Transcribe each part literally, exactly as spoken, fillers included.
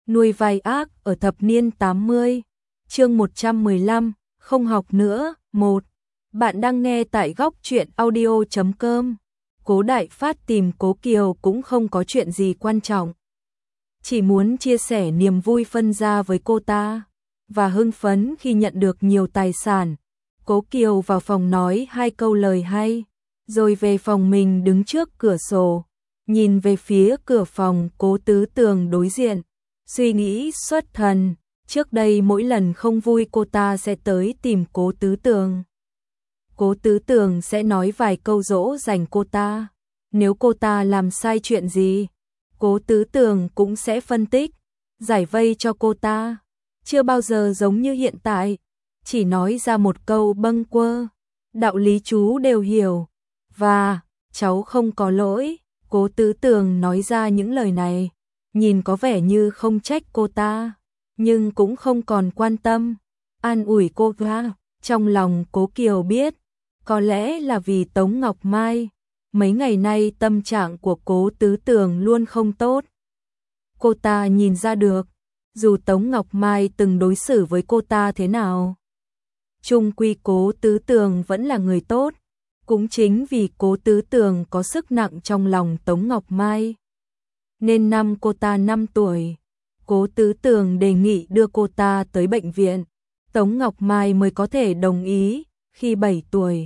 Nuôi vai ác ở thập niên tám mươi. Chương một trăm mười lăm, không học nữa. một. Bạn đang nghe tại góc truyện audio chấm com. Cố Đại Phát tìm Cố Kiều cũng không có chuyện gì quan trọng. Chỉ muốn chia sẻ niềm vui phân gia với cô ta, và hưng phấn khi nhận được nhiều tài sản. Cố Kiều vào phòng nói hai câu lời hay, rồi về phòng mình đứng trước cửa sổ, nhìn về phía cửa phòng Cố Tứ Tường đối diện, suy nghĩ xuất thần. Trước đây mỗi lần không vui cô ta sẽ tới tìm Cố Tứ Tường. Cố Tứ Tường sẽ nói vài câu dỗ dành cô ta. Nếu cô ta làm sai chuyện gì, Cố Tứ Tường cũng sẽ phân tích, giải vây cho cô ta. Chưa bao giờ giống như hiện tại, chỉ nói ra một câu bâng quơ, đạo lý chú đều hiểu, và cháu không có lỗi. Cố Tứ Tường nói ra những lời này, nhìn có vẻ như không trách cô ta, nhưng cũng không còn quan tâm, an ủi cô ta. Trong lòng Cố Kiều biết, có lẽ là vì Tống Ngọc Mai, mấy ngày nay tâm trạng của Cố Tứ Tường luôn không tốt. Cô ta nhìn ra được, dù Tống Ngọc Mai từng đối xử với cô ta thế nào, chung quy Cố Tứ Tường vẫn là người tốt. Cũng chính vì Cố Tứ Tường có sức nặng trong lòng Tống Ngọc Mai, nên năm cô ta năm tuổi, Cố Tứ Tường đề nghị đưa cô ta tới bệnh viện, Tống Ngọc Mai mới có thể đồng ý. Khi bảy tuổi,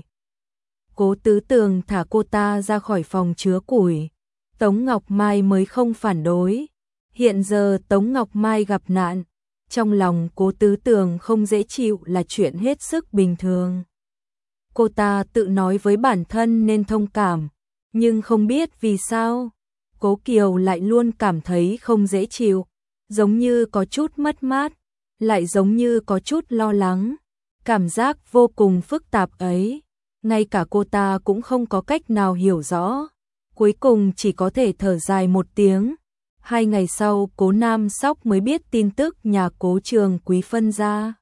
Cố Tứ Tường thả cô ta ra khỏi phòng chứa củi, Tống Ngọc Mai mới không phản đối. Hiện giờ Tống Ngọc Mai gặp nạn, trong lòng Cố Tứ Tường không dễ chịu là chuyện hết sức bình thường. Cô ta tự nói với bản thân nên thông cảm, nhưng không biết vì sao, Cố Kiều lại luôn cảm thấy không dễ chịu, giống như có chút mất mát, lại giống như có chút lo lắng. Cảm giác vô cùng phức tạp ấy, ngay cả cô ta cũng không có cách nào hiểu rõ, cuối cùng chỉ có thể thở dài một tiếng. Hai ngày sau Cố Nam Sóc mới biết tin tức nhà Cố Trường Quý phân ra.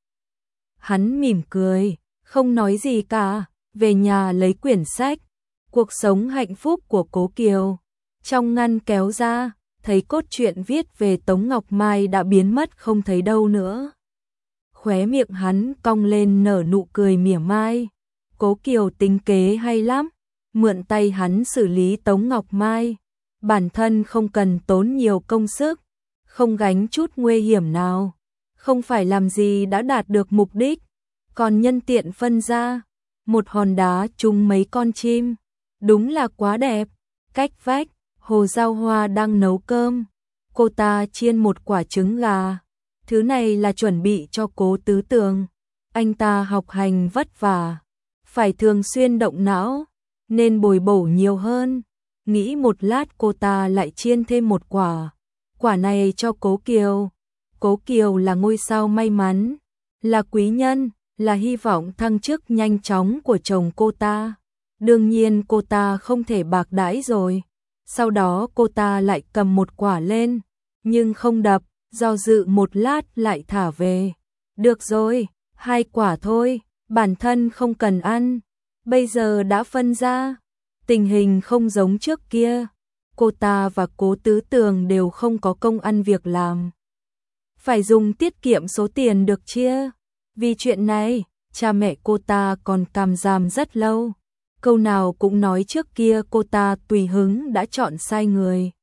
Hắn mỉm cười, không nói gì cả, về nhà lấy quyển sách Cuộc sống hạnh phúc của Cố Kiều. Trong ngăn kéo ra, thấy cốt truyện viết về Tống Ngọc Mai đã biến mất không thấy đâu nữa. Khóe miệng hắn cong lên nở nụ cười mỉa mai. Cố Kiều tính kế hay lắm, mượn tay hắn xử lý Tống Ngọc Mai, bản thân không cần tốn nhiều công sức, không gánh chút nguy hiểm nào, không phải làm gì đã đạt được mục đích, còn nhân tiện phân ra, một hòn đá trúng mấy con chim, đúng là quá đẹp. Cách vách, Hồ Giao Hoa đang nấu cơm, cô ta chiên một quả trứng gà, thứ này là chuẩn bị cho Cố Tứ Tường. Anh ta học hành vất vả, phải thường xuyên động não, nên bồi bổ nhiều hơn. Nghĩ một lát cô ta lại chiên thêm một quả, quả này cho Cố Kiều. Cố Kiều là ngôi sao may mắn, là quý nhân, là hy vọng thăng chức nhanh chóng của chồng cô ta. Đương nhiên cô ta không thể bạc đãi rồi. Sau đó cô ta lại cầm một quả lên, nhưng không đập, do dự một lát lại thả về. Được rồi, hai quả thôi, bản thân không cần ăn. Bây giờ đã phân ra, tình hình không giống trước kia. Cô ta và Cố Tứ Tường đều không có công ăn việc làm, phải dùng tiết kiệm số tiền được chia. Vì chuyện này, cha mẹ cô ta còn càm ràm rất lâu. Câu nào cũng nói trước kia cô ta tùy hứng đã chọn sai người.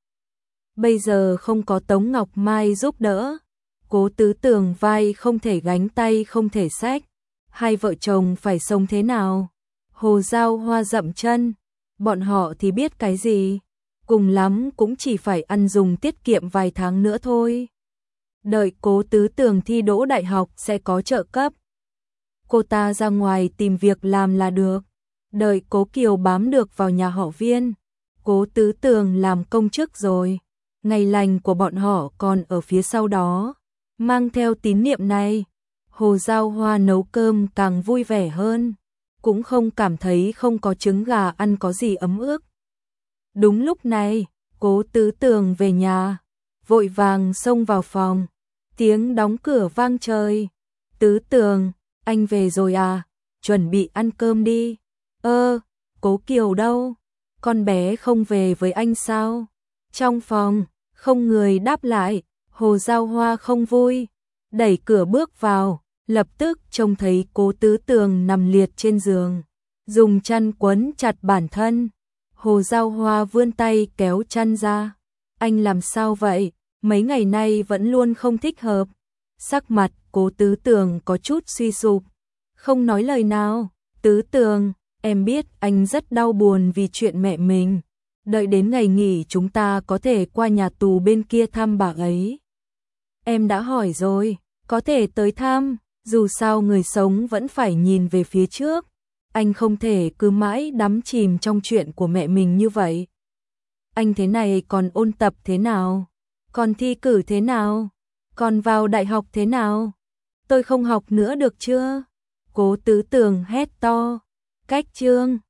Bây giờ không có Tống Ngọc Mai giúp đỡ, Cố Tứ Tường vai không thể gánh tay không thể xách, hai vợ chồng phải sống thế nào? Hồ Giao Hoa dậm chân, bọn họ thì biết cái gì, cùng lắm cũng chỉ phải ăn dùng tiết kiệm vài tháng nữa thôi. Đợi Cố Tứ Tường thi đỗ đại học sẽ có trợ cấp, cô ta ra ngoài tìm việc làm là được. Đợi Cố Kiều bám được vào nhà họ Viên, Cố Tứ Tường làm công chức rồi, ngày lành của bọn họ còn ở phía sau đó. Mang theo tín niệm này, Hồ Giao Hoa nấu cơm càng vui vẻ hơn, cũng không cảm thấy không có trứng gà ăn có gì ấm ức. Đúng lúc này, Cố Tứ Tường về nhà, vội vàng xông vào phòng, tiếng đóng cửa vang trời. Tứ Tường, anh về rồi à, chuẩn bị ăn cơm đi. Ơ, Cố Kiều đâu? Con bé không về với anh sao? Trong phòng, không người đáp lại, Hồ Giao Hoa không vui, đẩy cửa bước vào, lập tức trông thấy Cố Tứ Tường nằm liệt trên giường, dùng chăn quấn chặt bản thân. Hồ Giao Hoa vươn tay kéo chăn ra. Anh làm sao vậy? Mấy ngày nay vẫn luôn không thích hợp. Sắc mặt Cố Tứ Tường có chút suy sụp, không nói lời nào. Tứ Tường, em biết anh rất đau buồn vì chuyện mẹ mình. Đợi đến ngày nghỉ chúng ta có thể qua nhà tù bên kia thăm bà ấy. Em đã hỏi rồi, có thể tới thăm, dù sao người sống vẫn phải nhìn về phía trước. Anh không thể cứ mãi đắm chìm trong chuyện của mẹ mình như vậy. Anh thế này còn ôn tập thế nào? Còn thi cử thế nào? Còn vào đại học thế nào? Tôi không học nữa được chưa? Cố Tứ Tường hét to. Cách chương